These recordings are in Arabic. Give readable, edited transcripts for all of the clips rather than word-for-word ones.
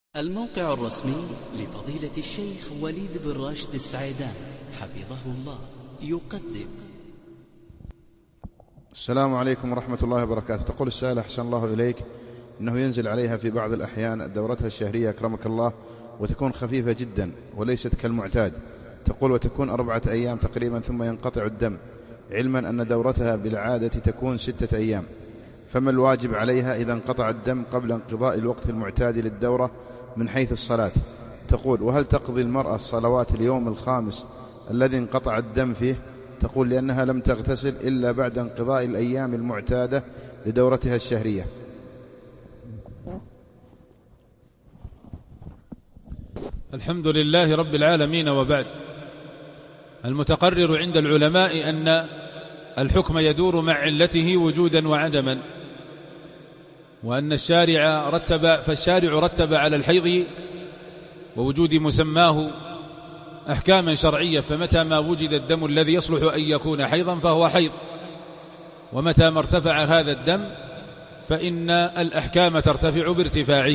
الموقع الرسمي لفضيلة الشيخ وليد بن راشد السعيدان حفظه الله يقدم. السلام عليكم ورحمة الله وبركاته. تقول السائلة أحسن الله إليك إنه ينزل عليها في بعض الأحيان دورتها الشهرية أكرمك الله وتكون خفيفة جدا وليست كالمعتاد. تقول وتكون 4 أيام تقريبا ثم ينقطع الدم، علما أن دورتها بالعادة تكون 6 أيام، فما الواجب عليها إذا انقطع الدم قبل انقضاء الوقت المعتاد للدورة من حيث الصلاة؟ تقول وهل تقضي المرأة الصلوات اليوم الخامس الذي انقطع الدم فيه؟ تقول لأنها لم تغتسل إلا بعد انقضاء الأيام المعتادة لدورتها الشهرية. الحمد لله رب العالمين، وبعد. المتقرر عند العلماء أن الحكم يدور مع علته وجودا وعدما، وأن الشارع رتب على الحيض ووجود مسماه أحكاما شرعية، فمتى ما وجد الدم الذي يصلح أن يكون حيضا فهو حيض، ومتى ما ارتفع هذا الدم فإن الأحكام ترتفع بارتفاعه.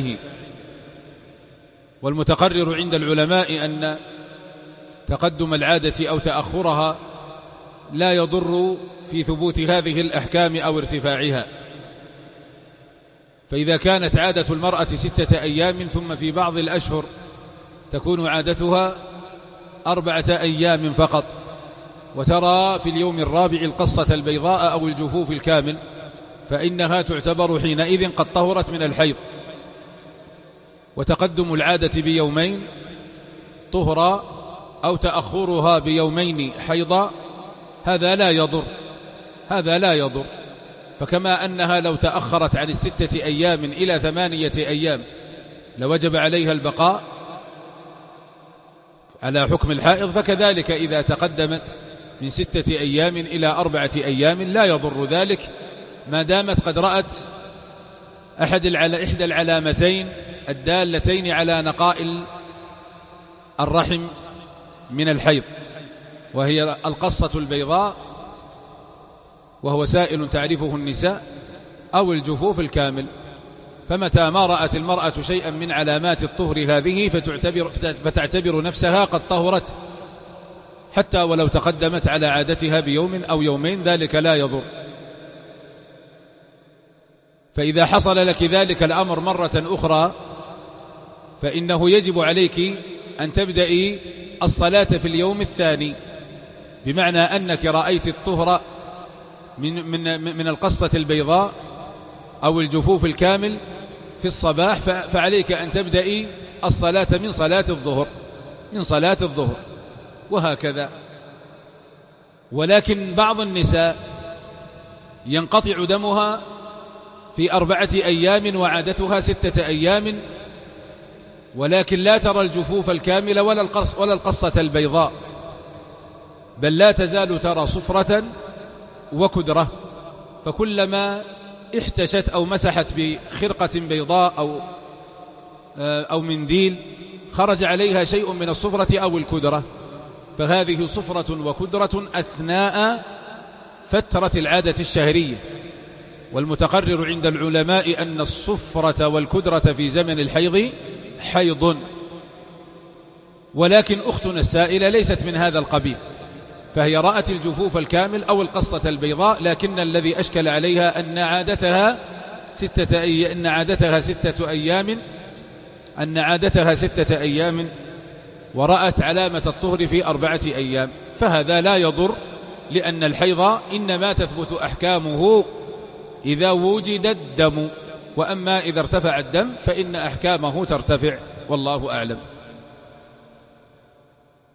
والمتقرر عند العلماء أن تقدم العادة أو تأخرها لا يضر في ثبوت هذه الأحكام أو ارتفاعها. فإذا كانت عادة المرأة 6 أيام ثم في بعض الأشهر تكون عادتها 4 أيام فقط، وترى في اليوم الرابع القصة البيضاء أو الجفوف الكامل، فإنها تعتبر حينئذ قد طهرت من الحيض. وتقدم العادة بيومين طهرا أو تأخرها بيومين حيضا هذا لا يضر. فكما أنها لو تأخرت عن 6 أيام إلى 8 أيام لوجب عليها البقاء على حكم الحائض، فكذلك إذا تقدمت من 6 أيام إلى 4 أيام لا يضر ذلك، ما دامت قد رأت إحدى العلامتين الدالتين على نقاء الرحم من الحيض، وهي القصة البيضاء وهو سائل تعرفه النساء، أو الجفوف الكامل. فمتى ما رأت المرأة شيئا من علامات الطهر هذه فتعتبر نفسها قد طهرت، حتى ولو تقدمت على عادتها بيوم أو يومين ذلك لا يضر. فإذا حصل لك ذلك الأمر مرة أخرى فإنه يجب عليك أن تبدأي الصلاة في اليوم الثاني، بمعنى أنك رأيت الطهر من القصة البيضاء أو الجفوف الكامل في الصباح، فعليك أن تبدأي الصلاة من صلاة الظهر وهكذا. ولكن بعض النساء ينقطع دمها في 4 أيام وعادتها 6 أيام، ولكن لا ترى الجفوف الكاملة ولا القصة البيضاء، بل لا تزال ترى صفرة وكدرة، فكلما احتشت أو مسحت بخرقة بيضاء أو منديل خرج عليها شيء من الصفرة أو الكدرة، فهذه صفرة وكدرة أثناء فترة العادة الشهرية. والمتقرر عند العلماء أن الصفرة والكدرة في زمن الحيض حيض، ولكن أختنا السائلة ليست من هذا القبيل، فهي رأت الجفوف الكامل أو القصة البيضاء، لكن الذي أشكل عليها أن عادتها 6 أيام ورأت علامة الطهر في 4 أيام، فهذا لا يضر، لأن الحيض إنما تثبت أحكامه إذا وجد الدم، وأما إذا ارتفع الدم فإن أحكامه ترتفع، والله أعلم.